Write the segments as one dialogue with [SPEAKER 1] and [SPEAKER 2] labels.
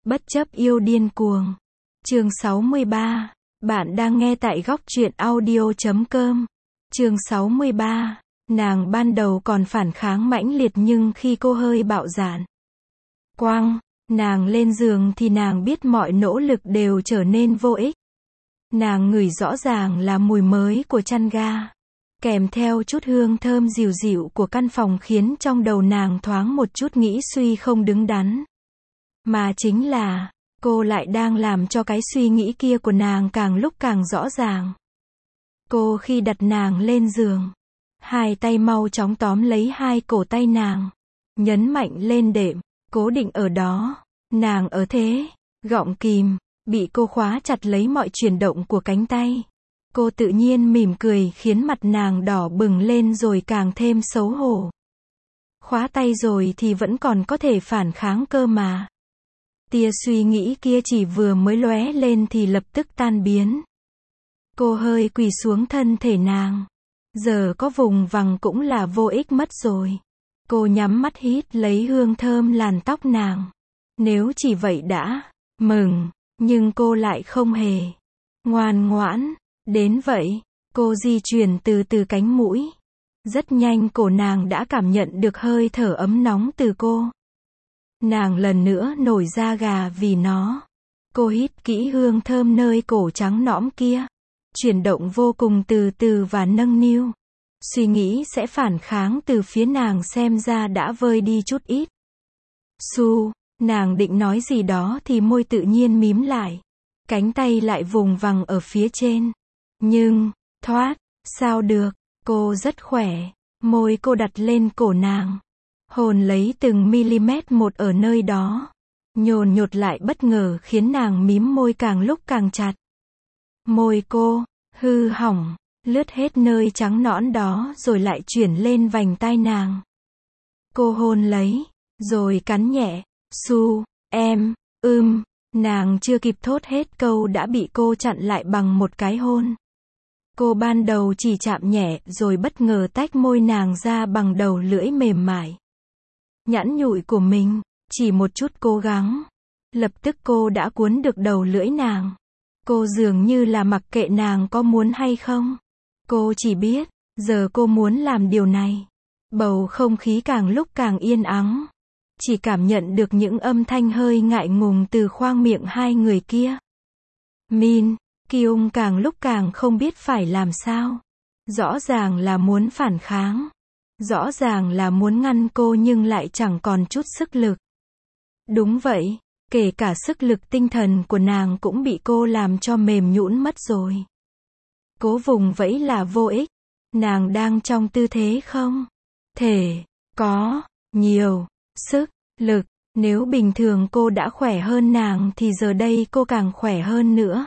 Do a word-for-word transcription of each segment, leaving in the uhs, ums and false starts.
[SPEAKER 1] Bất chấp yêu điên cuồng. Chương sáu mươi ba. Bạn đang nghe tại góc truyện audio chấm com. Chương sáu mươi ba. Nàng ban đầu còn phản kháng mãnh liệt nhưng khi cô hơi bạo dạn, quăng nàng lên giường thì nàng biết mọi nỗ lực đều trở nên vô ích. Nàng ngửi rõ ràng là mùi mới của chăn ga, kèm theo chút hương thơm dịu dịu của căn phòng khiến trong đầu nàng thoáng một chút nghĩ suy không đứng đắn. Mà chính là, cô lại đang làm cho cái suy nghĩ kia của nàng càng lúc càng rõ ràng. Cô khi đặt nàng lên giường, hai tay mau chóng tóm lấy hai cổ tay nàng, nhấn mạnh lên đệm, cố định ở đó. Nàng ở thế, gọng kìm, bị cô khóa chặt lấy mọi chuyển động của cánh tay. Cô tự nhiên mỉm cười khiến mặt nàng đỏ bừng lên rồi càng thêm xấu hổ. Khóa tay rồi thì vẫn còn có thể phản kháng cơ mà. Tia suy nghĩ kia chỉ vừa mới lóe lên thì lập tức tan biến. Cô hơi quỳ xuống thân thể nàng. Giờ có vùng vằng cũng là vô ích mất rồi. Cô nhắm mắt hít lấy hương thơm làn tóc nàng. Nếu chỉ vậy đã mừng, nhưng cô lại không hề ngoan ngoãn đến vậy. Cô di chuyển từ từ cánh mũi. Rất nhanh cổ nàng đã cảm nhận được hơi thở ấm nóng từ cô. Nàng lần nữa nổi da gà vì nó. Cô hít kỹ hương thơm nơi cổ trắng nõm kia. Chuyển động vô cùng từ từ và nâng niu. Suy nghĩ sẽ phản kháng từ phía nàng xem ra đã vơi đi chút ít. Su, nàng định nói gì đó thì môi tự nhiên mím lại. Cánh tay lại vùng vằng ở phía trên. Nhưng, thoát, sao được, cô rất khỏe. Môi cô đặt lên cổ nàng. Hồn lấy từng mm một ở nơi đó. Nhồn nhột lại bất ngờ khiến nàng mím môi càng lúc càng chặt. Môi cô, hư hỏng, lướt hết nơi trắng nõn đó rồi lại chuyển lên vành tai nàng. Cô hôn lấy, rồi cắn nhẹ. Su, em, ưm, nàng chưa kịp thốt hết câu đã bị cô chặn lại bằng một cái hôn. Cô ban đầu chỉ chạm nhẹ rồi bất ngờ tách môi nàng ra bằng đầu lưỡi mềm mại. Nhẵn nhụi của mình, chỉ một chút cố gắng. Lập tức cô đã cuốn được đầu lưỡi nàng. Cô dường như là mặc kệ nàng có muốn hay không. Cô chỉ biết, giờ cô muốn làm điều này. Bầu không khí càng lúc càng yên ắng. Chỉ cảm nhận được những âm thanh hơi ngại ngùng từ khoang miệng hai người kia. Min, Kyung càng lúc càng không biết phải làm sao. Rõ ràng là muốn phản kháng. Rõ ràng là muốn ngăn cô nhưng lại chẳng còn chút sức lực. Đúng vậy, kể cả sức lực tinh thần của nàng cũng bị cô làm cho mềm nhũn mất rồi. Cố vùng vẫy là vô ích. Nàng đang trong tư thế không thể có nhiều sức lực. Nếu bình thường cô đã khỏe hơn nàng thì giờ đây cô càng khỏe hơn nữa.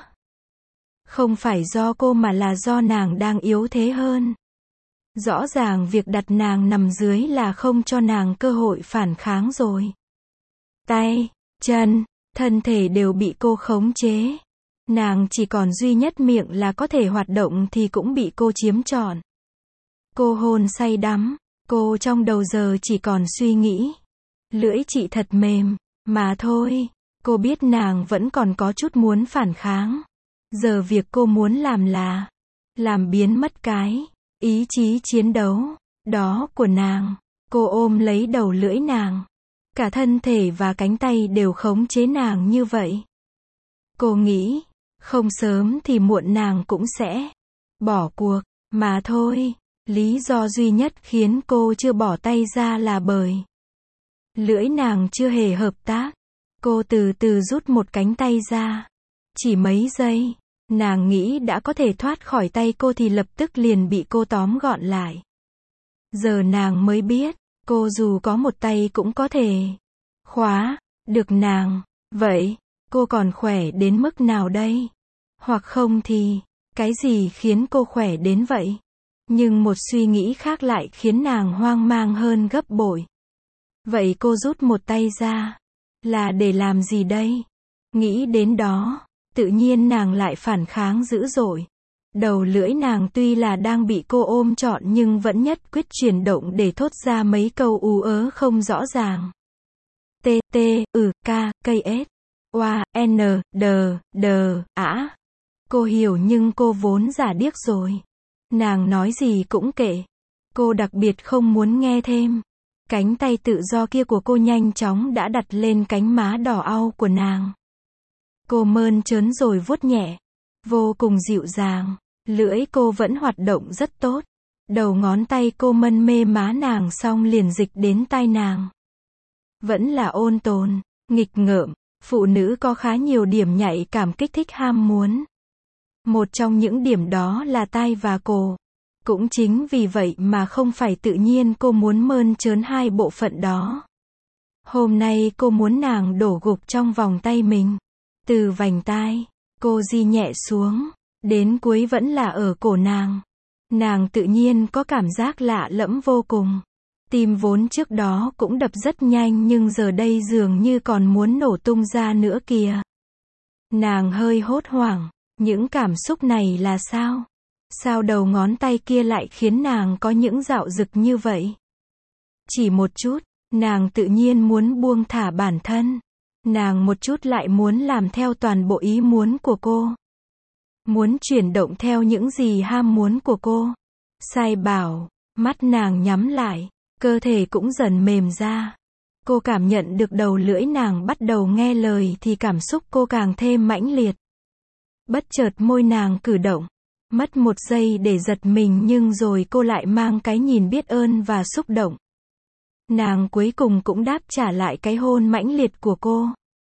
[SPEAKER 1] Không phải do cô mà là do nàng đang yếu thế hơn. Rõ ràng việc đặt nàng nằm dưới là không cho nàng cơ hội phản kháng rồi. Tay, chân, thân thể đều bị cô khống chế. Nàng chỉ còn duy nhất miệng là có thể hoạt động thì cũng bị cô chiếm trọn. Cô hôn say đắm, cô trong đầu giờ chỉ còn suy nghĩ. Lưỡi chị thật mềm, mà thôi. Cô biết nàng vẫn còn có chút muốn phản kháng. Giờ việc cô muốn làm là làm biến mất cái ý chí chiến đấu đó của nàng. Cô ôm lấy đầu lưỡi nàng. Cả thân thể và cánh tay đều khống chế nàng như vậy. Cô nghĩ, không sớm thì muộn nàng cũng sẽ bỏ cuộc, mà thôi. Lý do duy nhất khiến cô chưa bỏ tay ra là bởi lưỡi nàng chưa hề hợp tác. Cô từ từ rút một cánh tay ra. Chỉ mấy giây, nàng nghĩ đã có thể thoát khỏi tay cô thì lập tức liền bị cô tóm gọn lại. Giờ nàng mới biết, cô dù có một tay cũng có thể khóa được nàng. Vậy, cô còn khỏe đến mức nào đây? Hoặc không thì, cái gì khiến cô khỏe đến vậy? Nhưng một suy nghĩ khác lại khiến nàng hoang mang hơn gấp bội. Vậy cô rút một tay ra, là để làm gì đây? Nghĩ đến đó, tự nhiên nàng lại phản kháng dữ dội. Đầu lưỡi nàng tuy là đang bị cô ôm trọn nhưng vẫn nhất quyết chuyển động để thốt ra mấy câu ú ớ không rõ ràng. T, T, ừ, K, cây S. Oa, N, D, D, ả. Cô hiểu nhưng cô vốn giả điếc rồi. Nàng nói gì cũng kệ. Cô đặc biệt không muốn nghe thêm. Cánh tay tự do kia của cô nhanh chóng đã đặt lên cánh má đỏ au của nàng. Cô mơn trớn rồi vuốt nhẹ. Vô cùng dịu dàng. Lưỡi cô vẫn hoạt động rất tốt. Đầu ngón tay cô mân mê má nàng xong liền dịch đến tai nàng. Vẫn là ôn tồn, nghịch ngợm. Phụ nữ có khá nhiều điểm nhạy cảm kích thích ham muốn. Một trong những điểm đó là tai và cổ. Cũng chính vì vậy mà không phải tự nhiên cô muốn mơn trớn hai bộ phận đó. Hôm nay cô muốn nàng đổ gục trong vòng tay mình. Từ vành tai, cô di nhẹ xuống, đến cuối vẫn là ở cổ nàng. Nàng tự nhiên có cảm giác lạ lẫm vô cùng. Tim vốn trước đó cũng đập rất nhanh nhưng giờ đây dường như còn muốn nổ tung ra nữa kìa. Nàng hơi hốt hoảng, những cảm xúc này là sao? Sao đầu ngón tay kia lại khiến nàng có những dạo dực như vậy? Chỉ một chút, nàng tự nhiên muốn buông thả bản thân. Nàng một chút lại muốn làm theo toàn bộ ý muốn của cô. Muốn chuyển động theo những gì ham muốn của cô. Sai bảo, mắt nàng nhắm lại, cơ thể cũng dần mềm ra. Cô cảm nhận được đầu lưỡi nàng bắt đầu nghe lời thì cảm xúc cô càng thêm mãnh liệt. Bất chợt môi nàng cử động. Mất một giây để giật mình nhưng rồi cô lại mang cái nhìn biết ơn và xúc động. Nàng cuối cùng cũng đáp trả lại cái hôn mãnh liệt của cô.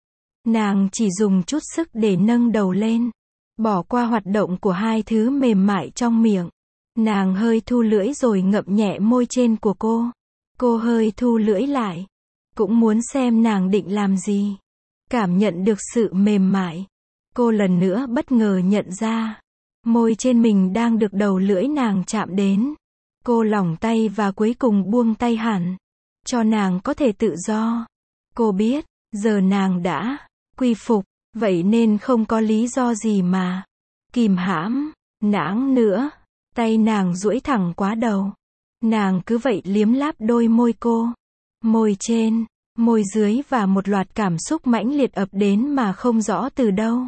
[SPEAKER 1] Nàng chỉ dùng chút sức để nâng đầu lên. Bỏ qua hoạt động của hai thứ mềm mại trong miệng. Nàng hơi thu lưỡi rồi ngậm nhẹ môi trên của cô. Cô hơi thu lưỡi lại. Cũng muốn xem nàng định làm gì. Cảm nhận được sự mềm mại. Cô lần nữa bất ngờ nhận ra. Môi trên mình đang được đầu lưỡi nàng chạm đến. Cô lỏng tay và cuối cùng buông tay hẳn. Cho nàng có thể tự do. Cô biết, giờ nàng đã quy phục. Vậy nên không có lý do gì mà kìm hãm, nãng nữa. Tay nàng duỗi thẳng quá đầu. Nàng cứ vậy liếm láp đôi môi cô. Môi trên, môi dưới và một loạt cảm xúc mãnh liệt ập đến mà không rõ từ đâu.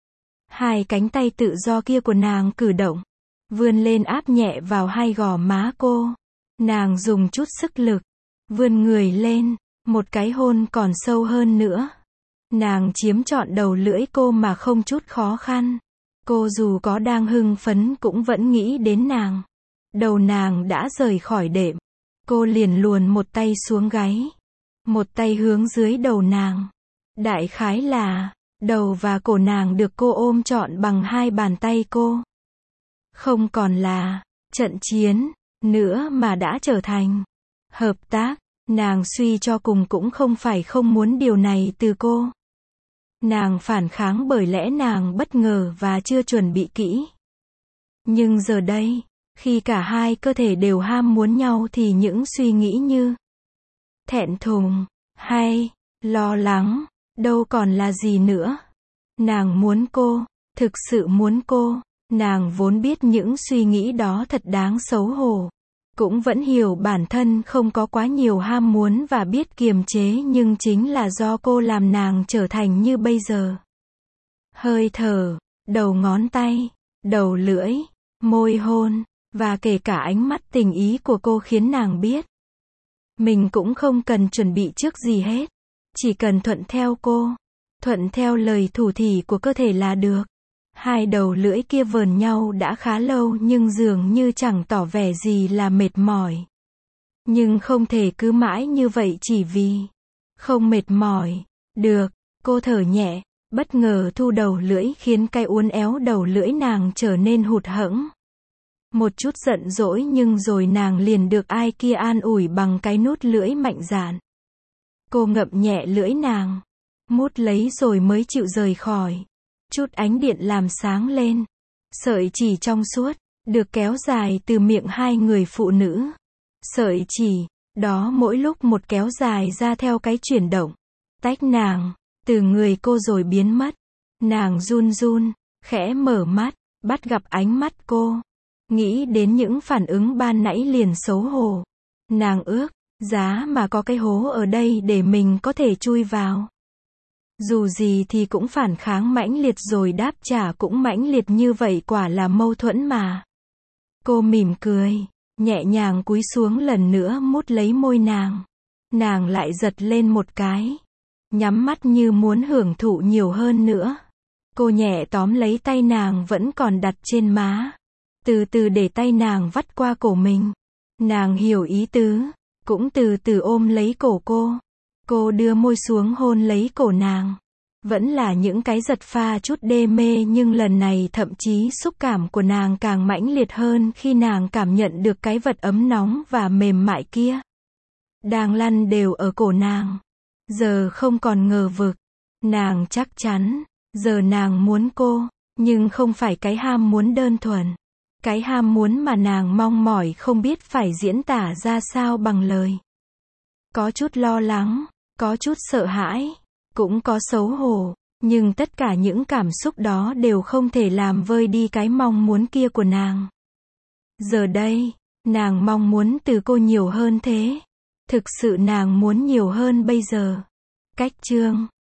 [SPEAKER 1] Hai cánh tay tự do kia của nàng cử động. Vươn lên áp nhẹ vào hai gò má cô. Nàng dùng chút sức lực. Vươn người lên. Một cái hôn còn sâu hơn nữa. Nàng chiếm trọn đầu lưỡi cô mà không chút khó khăn. Cô dù có đang hưng phấn cũng vẫn nghĩ đến nàng. Đầu nàng đã rời khỏi đệm. Cô liền luồn một tay xuống gáy. Một tay hướng dưới đầu nàng. Đại khái là, đầu và cổ nàng được cô ôm trọn bằng hai bàn tay cô. Không còn là trận chiến nữa mà đã trở thành hợp tác. Nàng suy cho cùng cũng không phải không muốn điều này từ cô. Nàng phản kháng bởi lẽ nàng bất ngờ và chưa chuẩn bị kỹ. Nhưng giờ đây, khi cả hai cơ thể đều ham muốn nhau thì những suy nghĩ như thẹn thùng, hay lo lắng, đâu còn là gì nữa. Nàng muốn cô, thực sự muốn cô. Nàng vốn biết những suy nghĩ đó thật đáng xấu hổ. Cũng vẫn hiểu bản thân không có quá nhiều ham muốn và biết kiềm chế nhưng chính là do cô làm nàng trở thành như bây giờ. Hơi thở, đầu ngón tay, đầu lưỡi, môi hôn, và kể cả ánh mắt tình ý của cô khiến nàng biết. Mình cũng không cần chuẩn bị trước gì hết. Chỉ cần thuận theo cô. Thuận theo lời thủ thỉ của cơ thể là được. Hai đầu lưỡi kia vờn nhau đã khá lâu nhưng dường như chẳng tỏ vẻ gì là mệt mỏi. Nhưng không thể cứ mãi như vậy chỉ vì không mệt mỏi. Được, cô thở nhẹ, bất ngờ thu đầu lưỡi khiến cái uốn éo đầu lưỡi nàng trở nên hụt hẫng. Một chút giận dỗi nhưng rồi nàng liền được ai kia an ủi bằng cái nút lưỡi mạnh dạn. Cô ngậm nhẹ lưỡi nàng, mút lấy rồi mới chịu rời khỏi. Chút ánh điện làm sáng lên. Sợi chỉ trong suốt, được kéo dài từ miệng hai người phụ nữ. Sợi chỉ, đó mỗi lúc một kéo dài ra theo cái chuyển động. Tách nàng, từ người cô rồi biến mất. Nàng run run, khẽ mở mắt, bắt gặp ánh mắt cô. Nghĩ đến những phản ứng ban nãy liền xấu hổ. Nàng ước, giá mà có cái hố ở đây để mình có thể chui vào. Dù gì thì cũng phản kháng mãnh liệt rồi đáp trả cũng mãnh liệt như vậy quả là mâu thuẫn mà. Cô mỉm cười, nhẹ nhàng cúi xuống lần nữa mút lấy môi nàng. Nàng lại giật lên một cái, nhắm mắt như muốn hưởng thụ nhiều hơn nữa. Cô nhẹ tóm lấy tay nàng vẫn còn đặt trên má, từ từ để tay nàng vắt qua cổ mình. Nàng hiểu ý tứ, cũng từ từ ôm lấy cổ cô. Cô đưa môi xuống hôn lấy cổ nàng. Vẫn là những cái giật pha chút đê mê nhưng lần này thậm chí xúc cảm của nàng càng mãnh liệt hơn khi nàng cảm nhận được cái vật ấm nóng và mềm mại kia. Đang lăn đều ở cổ nàng. Giờ không còn ngờ vực. Nàng chắc chắn, giờ nàng muốn cô, nhưng không phải cái ham muốn đơn thuần. Cái ham muốn mà nàng mong mỏi không biết phải diễn tả ra sao bằng lời. Có chút lo lắng, có chút sợ hãi, cũng có xấu hổ, nhưng tất cả những cảm xúc đó đều không thể làm vơi đi cái mong muốn kia của nàng. Giờ đây, nàng mong muốn từ cô nhiều hơn thế. Thực sự nàng muốn nhiều hơn bây giờ. Cách chương